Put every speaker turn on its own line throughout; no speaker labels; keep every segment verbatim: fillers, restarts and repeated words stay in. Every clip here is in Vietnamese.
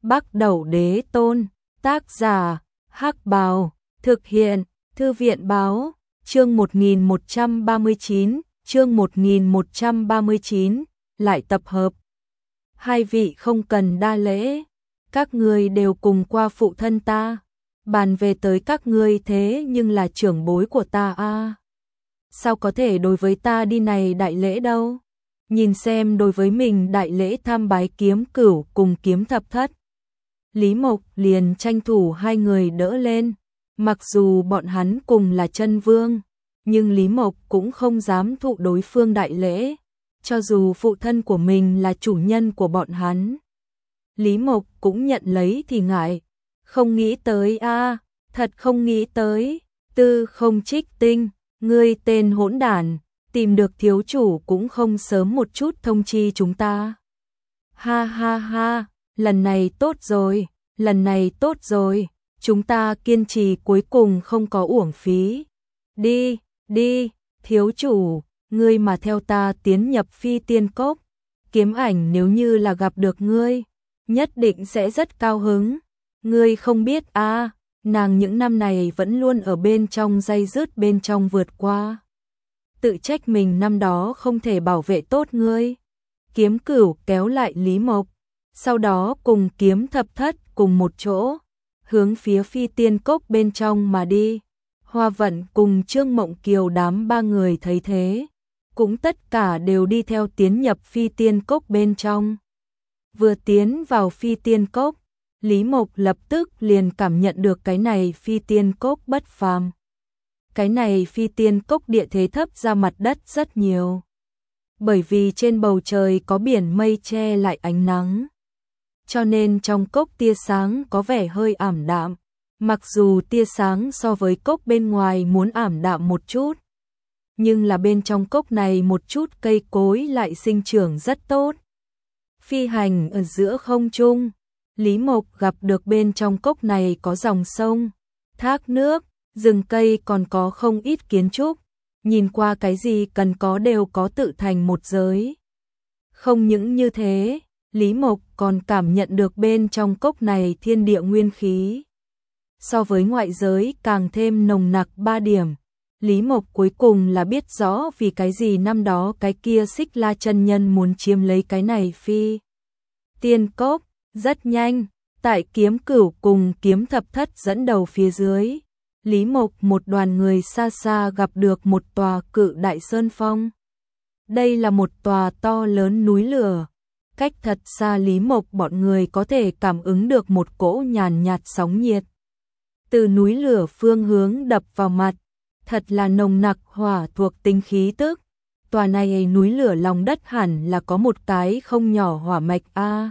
Bắc Đẩu Đế Tôn, tác giả, Hắc Bào, thực hiện, Thư viện Báo, chương một nghìn một trăm ba mươi chín, chương một nghìn một trăm ba mươi chín, lại tập hợp. Hai vị không cần đa lễ, các ngươi đều cùng qua phụ thân ta, bàn về tới các ngươi thế nhưng là trưởng bối của ta a. Sao có thể đối với ta đi này đại lễ đâu? Nhìn xem đối với mình đại lễ tham bái Kiếm Cửu cùng Kiếm Thập Thất. Lý Mộc liền tranh thủ hai người đỡ lên, mặc dù bọn hắn cùng là chân vương, nhưng Lý Mộc cũng không dám thụ đối phương đại lễ, cho dù phụ thân của mình là chủ nhân của bọn hắn. Lý Mộc cũng nhận lấy thì ngại, không nghĩ tới a, thật không nghĩ tới, Tư Không Trích Tinh, ngươi tên hỗn đản, tìm được thiếu chủ cũng không sớm một chút thông chi chúng ta. Ha ha ha, lần này tốt rồi, lần này tốt rồi, chúng ta kiên trì cuối cùng không có uổng phí. Đi, đi, thiếu chủ, ngươi mà theo ta tiến nhập Phi Tiên Cốc, Kiếm Ảnh nếu như là gặp được ngươi, nhất định sẽ rất cao hứng. Ngươi không biết a, nàng những năm này vẫn luôn ở bên trong day dứt bên trong vượt qua. Tự trách mình năm đó không thể bảo vệ tốt ngươi. Kiếm Cửu kéo lại Lý Mộc, sau đó cùng Kiếm Thập Thất cùng một chỗ, hướng phía Phi Tiên Cốc bên trong mà đi. Hoa Vận cùng Trương Mộng Kiều đám ba người thấy thế, cũng tất cả đều đi theo tiến nhập Phi Tiên Cốc bên trong. Vừa tiến vào Phi Tiên Cốc, Lý Mộc lập tức liền cảm nhận được cái này Phi Tiên Cốc bất phàm. Cái này Phi Tiên Cốc địa thế thấp ra mặt đất rất nhiều, bởi vì trên bầu trời có biển mây che lại ánh nắng, cho nên trong cốc tia sáng có vẻ hơi ảm đạm. Mặc dù tia sáng so với cốc bên ngoài muốn ảm đạm một chút, nhưng là bên trong cốc này một chút cây cối lại sinh trưởng rất tốt. Phi hành ở giữa không trung, Lý Mộc gặp được bên trong cốc này có dòng sông, thác nước, rừng cây, còn có không ít kiến trúc, nhìn qua cái gì cần có đều có tự thành một giới. Không những như thế, Lý Mộc còn cảm nhận được bên trong cốc này thiên địa nguyên khí, so với ngoại giới càng thêm nồng nặc ba điểm. Lý Mộc cuối cùng là biết rõ vì cái gì năm đó cái kia Xích La chân nhân muốn chiếm lấy cái này Phi Tiên Cốc. Rất nhanh, tại Kiếm Cửu cùng Kiếm Thập Thất dẫn đầu phía dưới, Lý Mộc một đoàn người xa xa gặp được một tòa cự đại sơn phong. Đây là một tòa to lớn núi lửa, cách thật xa Lý Mộc bọn người có thể cảm ứng được một cỗ nhàn nhạt sóng nhiệt từ núi lửa phương hướng đập vào mặt, thật là nồng nặc hỏa thuộc tính khí tức. Tòa này núi lửa lòng đất hẳn là có một cái không nhỏ hỏa mạch a.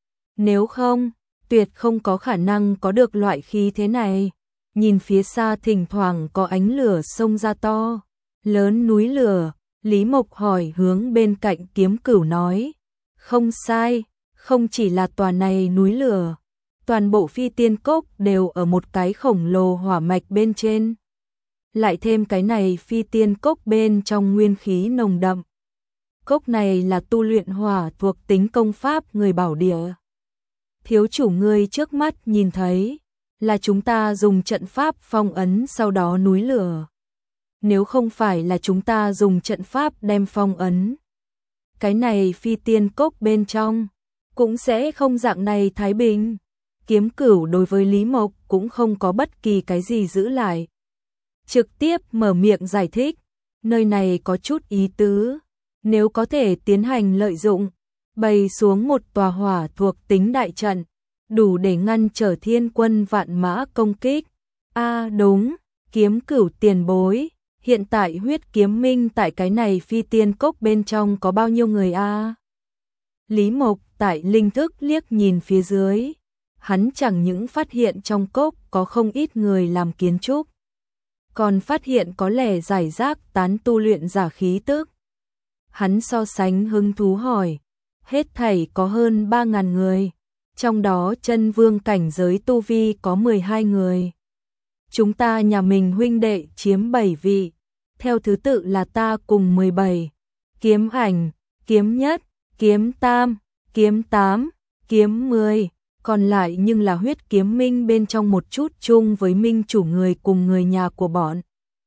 Nếu không, tuyệt không có khả năng có được loại khí thế này. Nhìn phía xa thỉnh thoảng có ánh lửa xông ra to lớn núi lửa, Lý Mộc hỏi hướng bên cạnh Kiếm Cửu nói, không sai, không chỉ là tòa này núi lửa, toàn bộ Phi Tiên Cốc đều ở một cái khổng lồ hỏa mạch bên trên. Lại thêm cái này Phi Tiên Cốc bên trong nguyên khí nồng đậm. Cốc này là tu luyện hỏa thuộc tính công pháp người bảo địa. Thiếu chủ ngươi trước mắt nhìn thấy là chúng ta dùng trận pháp phong ấn sau đó núi lửa. Nếu không phải là chúng ta dùng trận pháp đem phong ấn, cái này Phi Tiên Cốc bên trong cũng sẽ không dạng này thái bình. Kiếm Cửu đối với Lý Mộc cũng không có bất kỳ cái gì giữ lại, trực tiếp mở miệng giải thích, nơi này có chút ý tứ, nếu có thể tiến hành lợi dụng, bày xuống một tòa hỏa thuộc tính đại trận, đủ để ngăn trở thiên quân vạn mã công kích. A à, đúng, Kiếm Cửu tiền bối, hiện tại huyết kiếm minh tại cái này Phi Tiên Cốc bên trong có bao nhiêu người a? À? Lý Mộc tại linh thức liếc nhìn phía dưới, hắn chẳng những phát hiện trong cốc có không ít người làm kiến trúc, còn phát hiện có lẽ giải rác tán tu luyện giả khí tức. Hắn so sánh hứng thú hỏi, hết thảy có hơn ba ngàn người, trong đó chân vương cảnh giới tu vi có mười hai người. Chúng ta nhà mình huynh đệ chiếm bảy vị, theo thứ tự là ta cùng mười bảy, Kiếm Ảnh, Kiếm Nhất, Kiếm Tam, Kiếm Tám, Kiếm mười, còn lại nhưng là huyết kiếm minh bên trong một chút chung với minh chủ người cùng người nhà của bọn.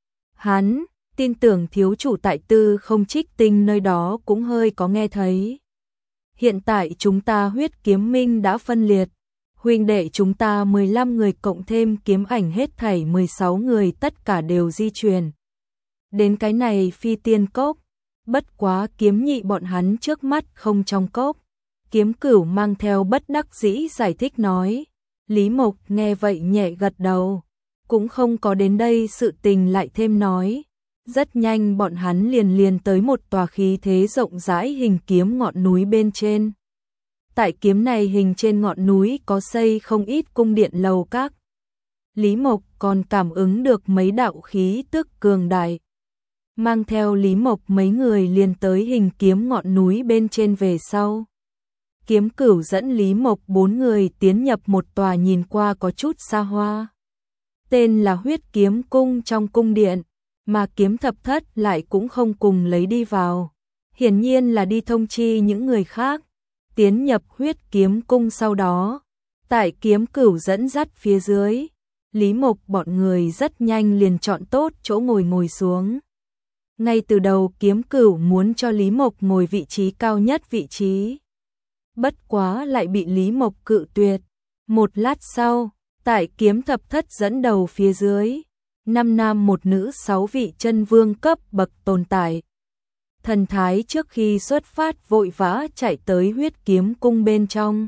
Hắn, tin tưởng thiếu chủ tại Tư Không Trích Tinh nơi đó cũng hơi có nghe thấy. Hiện tại chúng ta huyết kiếm minh đã phân liệt, huynh đệ chúng ta mười lăm người cộng thêm kiếm ảnh hết thảy mười sáu người tất cả đều di chuyển. Đến cái này phi tiên cốc, bất quá kiếm nhị bọn hắn trước mắt không trong cốc. Kiếm Cửu mang theo bất đắc dĩ giải thích nói. Lý Mộc nghe vậy nhẹ gật đầu, cũng không có đến đây sự tình lại thêm nói. Rất nhanh bọn hắn liền liền tới một tòa khí thế rộng rãi hình kiếm ngọn núi bên trên. Tại kiếm này hình trên ngọn núi có xây không ít cung điện lầu các. Lý Mộc còn cảm ứng được mấy đạo khí tức cường đại. Mang theo Lý Mộc mấy người liền tới hình kiếm ngọn núi bên trên về sau. Kiếm Cửu dẫn Lý Mộc bốn người tiến nhập một tòa nhìn qua có chút xa hoa. Tên là huyết kiếm cung trong cung điện, mà kiếm thập thất lại cũng không cùng lấy đi vào. Hiển nhiên là đi thông chi những người khác. Tiến nhập huyết kiếm cung sau đó. Tại Kiếm Cửu dẫn dắt phía dưới, Lý Mộc bọn người rất nhanh liền chọn tốt chỗ ngồi ngồi xuống. Ngay từ đầu Kiếm Cửu muốn cho Lý Mộc ngồi vị trí cao nhất vị trí. Bất quá lại bị Lý Mộc cự tuyệt. Một lát sau, tại kiếm thập thất dẫn đầu phía dưới, năm nam một nữ sáu vị chân vương cấp bậc tồn tại. Thần thái trước khi xuất phát vội vã chạy tới huyết kiếm cung bên trong.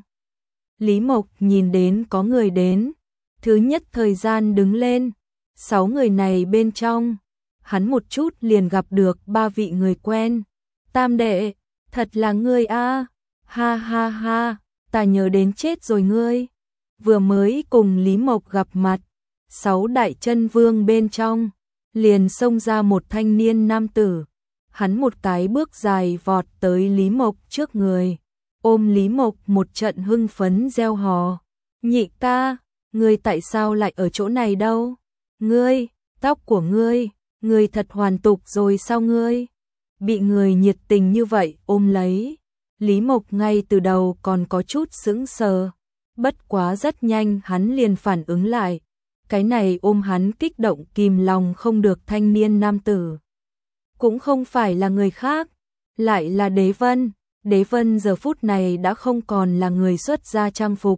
Lý Mộc nhìn đến có người đến, thứ nhất thời gian đứng lên, sáu người này bên trong, hắn một chút liền gặp được ba vị người quen. Tam đệ, thật là ngươi a. Ha ha ha, ta nhớ đến chết rồi ngươi. Vừa mới cùng Lý Mộc gặp mặt, sáu đại chân vương bên trong, liền xông ra một thanh niên nam tử. Hắn một cái bước dài vọt tới Lý Mộc trước người, ôm Lý Mộc một trận hưng phấn reo hò. Nhị ca, ngươi tại sao lại ở chỗ này đâu? Ngươi, tóc của ngươi, ngươi thật hoàn tục rồi sao ngươi? Bị người nhiệt tình như vậy ôm lấy. Lý Mộc ngay từ đầu còn có chút sững sờ, bất quá rất nhanh hắn liền phản ứng lại. Cái này ôm hắn kích động kìm lòng không được thanh niên nam tử. Cũng không phải là người khác, lại là Đế Vân. Đế Vân giờ phút này đã không còn là người xuất gia trang phục,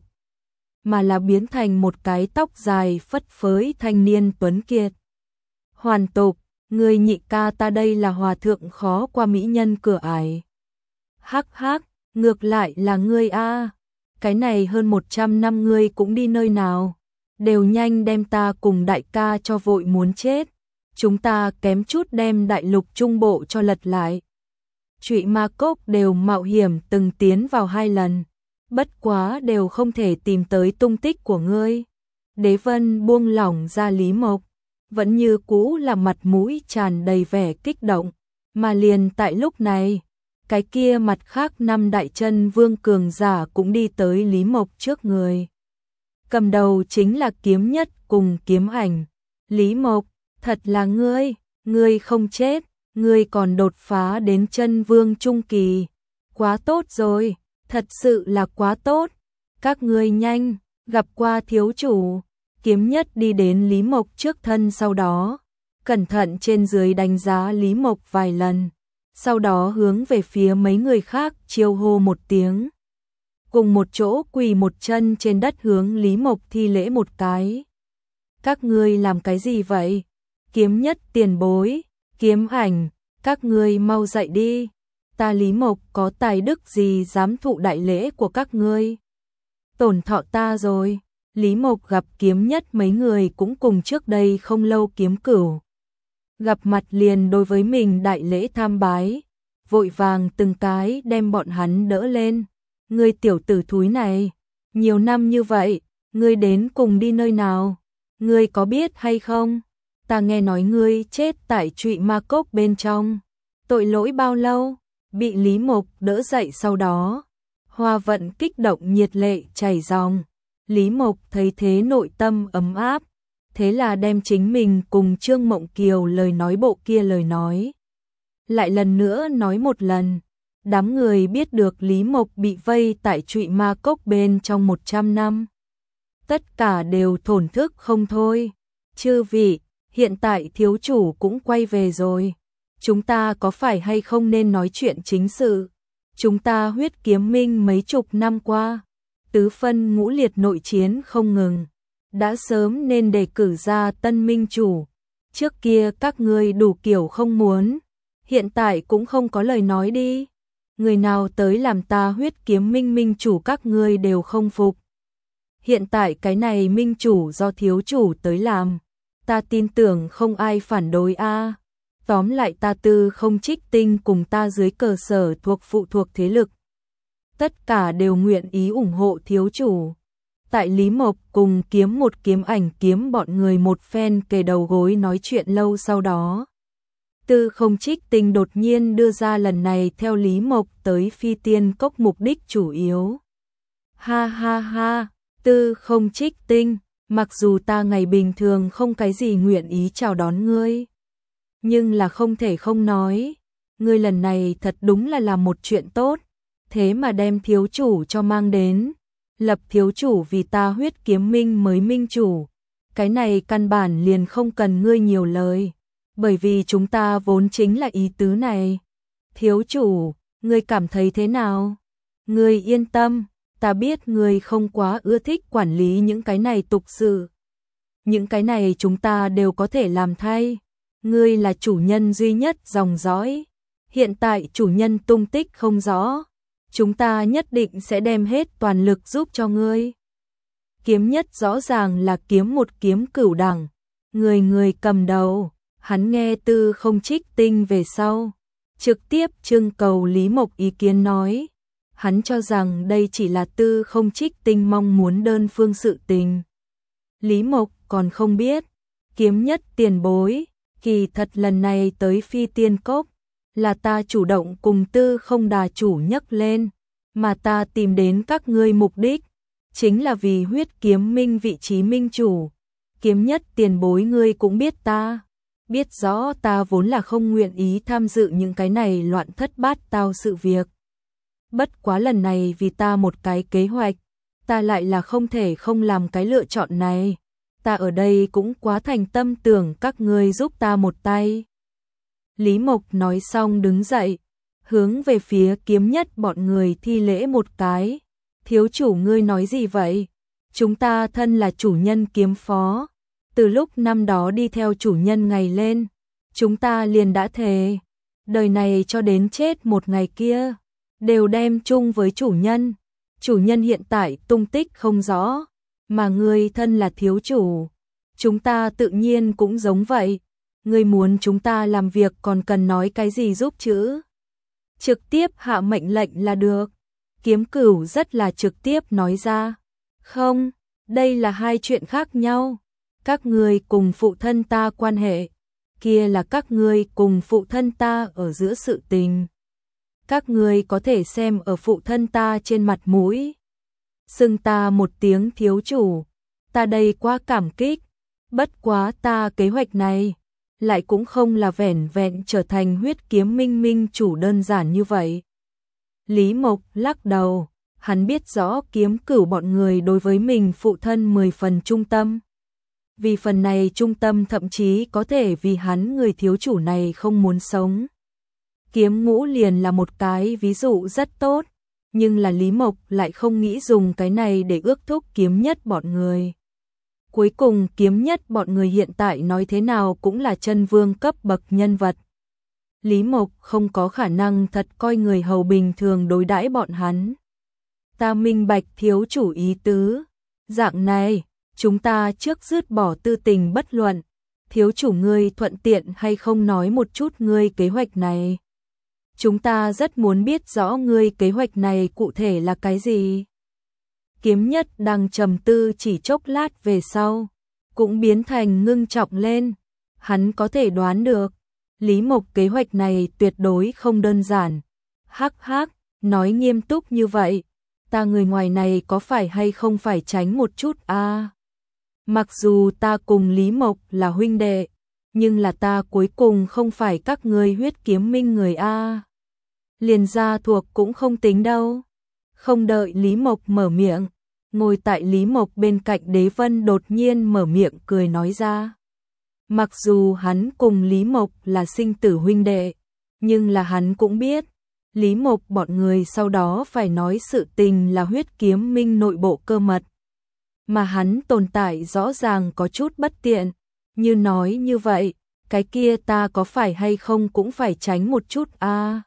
mà là biến thành một cái tóc dài phất phới thanh niên tuấn kiệt. Hoàn tục, người nhị ca ta đây là hòa thượng khó qua mỹ nhân cửa ải. Hắc hắc, ngược lại là ngươi a. Cái này hơn một trăm năm ngươi cũng đi nơi nào? Đều nhanh đem ta cùng đại ca cho vội muốn chết. Chúng ta kém chút đem đại lục trung bộ cho lật lại. Trụy Ma Cốc đều mạo hiểm từng tiến vào hai lần, bất quá đều không thể tìm tới tung tích của ngươi. Đế Vân buông lỏng ra Lý Mộc, vẫn như cũ là mặt mũi tràn đầy vẻ kích động, mà liền tại lúc này, cái kia mặt khác năm đại chân vương cường giả cũng đi tới Lý Mộc trước người. Cầm đầu chính là Kiếm Nhất cùng Kiếm Ảnh. Lý Mộc, thật là ngươi, ngươi không chết, ngươi còn đột phá đến chân vương trung kỳ. Quá tốt rồi, thật sự là quá tốt. Các ngươi nhanh, gặp qua thiếu chủ. Kiếm Nhất đi đến Lý Mộc trước thân sau đó, cẩn thận trên dưới đánh giá Lý Mộc vài lần. Sau đó hướng về phía mấy người khác chiêu hô một tiếng. Cùng một chỗ quỳ một chân trên đất hướng Lý Mộc thi lễ một cái. Các ngươi làm cái gì vậy? Kiếm Nhất tiền bối, Kiếm Ảnh, các ngươi mau dậy đi. Ta Lý Mộc có tài đức gì dám thụ đại lễ của các ngươi? Tổn thọ ta rồi. Lý Mộc gặp Kiếm Nhất mấy người cũng cùng trước đây không lâu Kiếm Cửu. Gặp mặt liền đối với mình đại lễ tham bái, vội vàng từng cái đem bọn hắn đỡ lên. Ngươi tiểu tử thúi này, nhiều năm như vậy, ngươi đến cùng đi nơi nào? Ngươi có biết hay không? Ta nghe nói ngươi chết tại Trụy Ma Cốc bên trong. Tội lỗi bao lâu? Bị Lý Mộc đỡ dậy sau đó. Hoa Vận kích động nhiệt lệ chảy ròng. Lý Mộc thấy thế nội tâm ấm áp. Thế là đem chính mình cùng Trương Mộng Kiều lời nói bộ kia lời nói. Lại lần nữa nói một lần. Đám người biết được Lý Mộc bị vây tại Trụy Ma Cốc bên trong một trăm năm. Tất cả đều thổn thức không thôi. Chư vị, hiện tại thiếu chủ cũng quay về rồi. Chúng ta có phải hay không nên nói chuyện chính sự? Chúng ta Huyết Kiếm Minh mấy chục năm qua, tứ phân ngũ liệt nội chiến không ngừng. Đã sớm nên đề cử ra tân minh chủ. Trước kia các ngươi đủ kiểu không muốn, hiện tại cũng không có lời nói đi. Người nào tới làm ta Huyết Kiếm Minh minh chủ các ngươi đều không phục. Hiện tại cái này minh chủ do thiếu chủ tới làm, ta tin tưởng không ai phản đối a. Tóm lại ta Tư Không Trích Tinh cùng ta dưới cờ sở thuộc phụ thuộc thế lực, tất cả đều nguyện ý ủng hộ thiếu chủ. Tại Lý Mộc cùng Kiếm một Kiếm Ảnh Kiếm bọn người một phen kề đầu gối nói chuyện lâu sau đó, Tư Không Trích Tinh đột nhiên đưa ra lần này theo Lý Mộc tới Phi Tiên Cốc mục đích chủ yếu. Ha ha ha, Tư Không Trích Tinh, mặc dù ta ngày bình thường không cái gì nguyện ý chào đón ngươi, nhưng là không thể không nói, ngươi lần này thật đúng là làm một chuyện tốt, thế mà đem thiếu chủ cho mang đến, lập thiếu chủ vì ta Huyết Kiếm Minh mới minh chủ, cái này căn bản liền không cần ngươi nhiều lời, bởi vì chúng ta vốn chính là ý tứ này. Thiếu chủ, ngươi cảm thấy thế nào? Ngươi yên tâm, ta biết ngươi không quá ưa thích quản lý những cái này tục sự. Những cái này chúng ta đều có thể làm thay. Ngươi là chủ nhân duy nhất dòng dõi. Hiện tại chủ nhân tung tích không rõ. Chúng ta nhất định sẽ đem hết toàn lực giúp cho ngươi. Kiếm nhất rõ ràng là kiếm một kiếm cửu đẳng. Người người cầm đầu. Hắn nghe Tư Không Trích Tinh về sau, trực tiếp trưng cầu Lý Mộc ý kiến nói. Hắn cho rằng đây chỉ là Tư Không Trích Tinh mong muốn đơn phương sự tình. Lý Mộc còn không biết, kiếm nhất tiền bối, kỳ thật lần này tới Phi Tiên Cốc, là ta chủ động cùng Tư Không Đà chủ nhắc lên, mà ta tìm đến các ngươi mục đích, chính là vì Huyết Kiếm Minh vị trí minh chủ. Kiếm nhất tiền bối ngươi cũng biết ta, biết rõ ta vốn là không nguyện ý tham dự những cái này loạn thất bát tao sự việc. Bất quá lần này vì ta một cái kế hoạch, ta lại là không thể không làm cái lựa chọn này. Ta ở đây cũng quá thành tâm tưởng các ngươi giúp ta một tay. Lý Mộc nói xong đứng dậy, hướng về phía kiếm nhất bọn người thi lễ một cái. Thiếu chủ ngươi nói gì vậy? Chúng ta thân là chủ nhân kiếm phó. Từ lúc năm đó đi theo chủ nhân ngày lên, chúng ta liền đã thề, đời này cho đến chết một ngày kia, đều đem chung với chủ nhân. Chủ nhân hiện tại tung tích không rõ, mà ngươi thân là thiếu chủ. Chúng ta tự nhiên cũng giống vậy. Ngươi muốn chúng ta làm việc còn cần nói cái gì giúp chứ? Trực tiếp hạ mệnh lệnh là được. Kiếm Cửu rất là trực tiếp nói ra. Không, đây là hai chuyện khác nhau. Các ngươi cùng phụ thân ta quan hệ, kia là các ngươi cùng phụ thân ta ở giữa sự tình. Các ngươi có thể xem ở phụ thân ta trên mặt mũi, xưng ta một tiếng thiếu chủ, ta đây quá cảm kích. Bất quá ta kế hoạch này lại cũng không là vẻn vẹn trở thành Huyết Kiếm Minh minh chủ đơn giản như vậy. Lý Mộc lắc đầu, hắn biết rõ Kiếm Cửu bọn người đối với mình phụ thân mười phần trung tâm. Vì phần này trung tâm thậm chí có thể vì hắn người thiếu chủ này không muốn sống. Kiếm Ngũ liền là một cái ví dụ rất tốt, nhưng là Lý Mộc lại không nghĩ dùng cái này để ước thúc kiếm nhất bọn người. Cuối cùng kiếm nhất bọn người hiện tại nói thế nào cũng là chân vương cấp bậc nhân vật. Lý Mộc không có khả năng thật coi người hầu bình thường đối đãi bọn hắn. Ta minh bạch thiếu chủ ý tứ. Dạng này, chúng ta trước dứt bỏ tư tình bất luận. Thiếu chủ ngươi thuận tiện hay không nói một chút ngươi kế hoạch này. Chúng ta rất muốn biết rõ ngươi kế hoạch này cụ thể là cái gì. Kiếm nhất đang trầm tư chỉ chốc lát về sau, cũng biến thành ngưng trọng lên. Hắn có thể đoán được, Lý Mộc kế hoạch này tuyệt đối không đơn giản. Hắc hắc, nói nghiêm túc như vậy, ta người ngoài này có phải hay không phải tránh một chút a? À, mặc dù ta cùng Lý Mộc là huynh đệ, nhưng là ta cuối cùng không phải các ngươi Huyết Kiếm Minh người a. À. liền gia thuộc cũng không tính đâu. Không đợi Lý Mộc mở miệng, ngồi tại Lý Mộc bên cạnh Đế Vân đột nhiên mở miệng cười nói ra. Mặc dù hắn cùng Lý Mộc là sinh tử huynh đệ, nhưng là hắn cũng biết, Lý Mộc bọn người sau đó phải nói sự tình là Huyết Kiếm Minh nội bộ cơ mật. Mà hắn tồn tại rõ ràng có chút bất tiện, như nói như vậy, cái kia ta có phải hay không cũng phải tránh một chút a. À.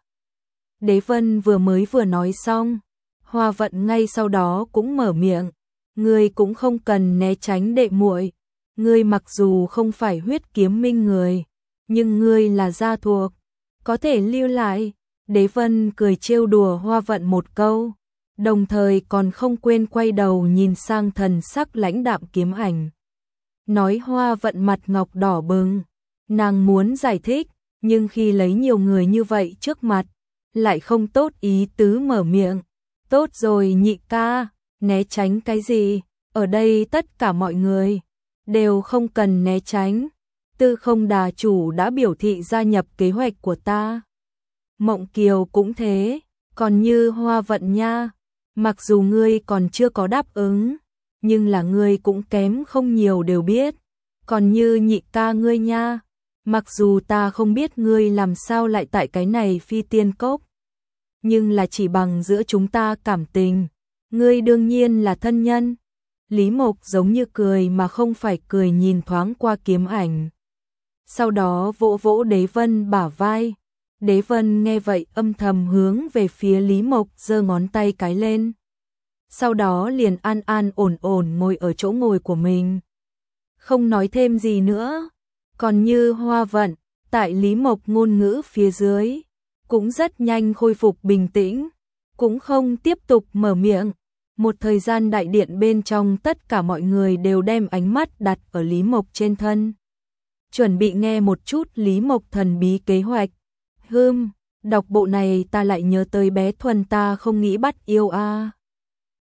Đế Vân vừa mới vừa nói xong, Hoa Vận ngay sau đó cũng mở miệng, ngươi cũng không cần né tránh đệ muội, ngươi mặc dù không phải Huyết Kiếm Minh người, nhưng ngươi là gia thuộc, có thể lưu lại. Đế Vân cười trêu đùa Hoa Vận một câu, đồng thời còn không quên quay đầu nhìn sang thần sắc lãnh đạm Kiếm Ảnh. Nói Hoa Vận mặt ngọc đỏ bừng, nàng muốn giải thích, nhưng khi lấy nhiều người như vậy trước mặt, lại không tốt ý tứ mở miệng. Tốt rồi nhị ca, né tránh cái gì, ở đây tất cả mọi người đều không cần né tránh. Tư Không Đà chủ đã biểu thị gia nhập kế hoạch của ta. Mộng Kiều cũng thế, còn như Hoa Vận nha, mặc dù ngươi còn chưa có đáp ứng, nhưng là ngươi cũng kém không nhiều đều biết. Còn như nhị ca ngươi nha, mặc dù ta không biết ngươi làm sao lại tại cái này Phi Tiên Cốc, nhưng là chỉ bằng giữa chúng ta cảm tình, ngươi đương nhiên là thân nhân. Lý Mộc giống như cười mà không phải cười nhìn thoáng qua Kiếm Ảnh. Sau đó vỗ vỗ Đế Vân bả vai. Đế Vân nghe vậy âm thầm hướng về phía Lý Mộc giơ ngón tay cái lên. Sau đó liền an an ổn ổn ngồi ở chỗ ngồi của mình. Không nói thêm gì nữa. Còn như Hoa Vận, tại Lý Mộc ngôn ngữ phía dưới, cũng rất nhanh khôi phục bình tĩnh, cũng không tiếp tục mở miệng. Một thời gian đại điện bên trong tất cả mọi người đều đem ánh mắt đặt ở Lý Mộc trên thân. Chuẩn bị nghe một chút Lý Mộc thần bí kế hoạch. Hừm, đọc bộ này ta lại nhớ tới bé Thuần ta không nghĩ bắt yêu a. À.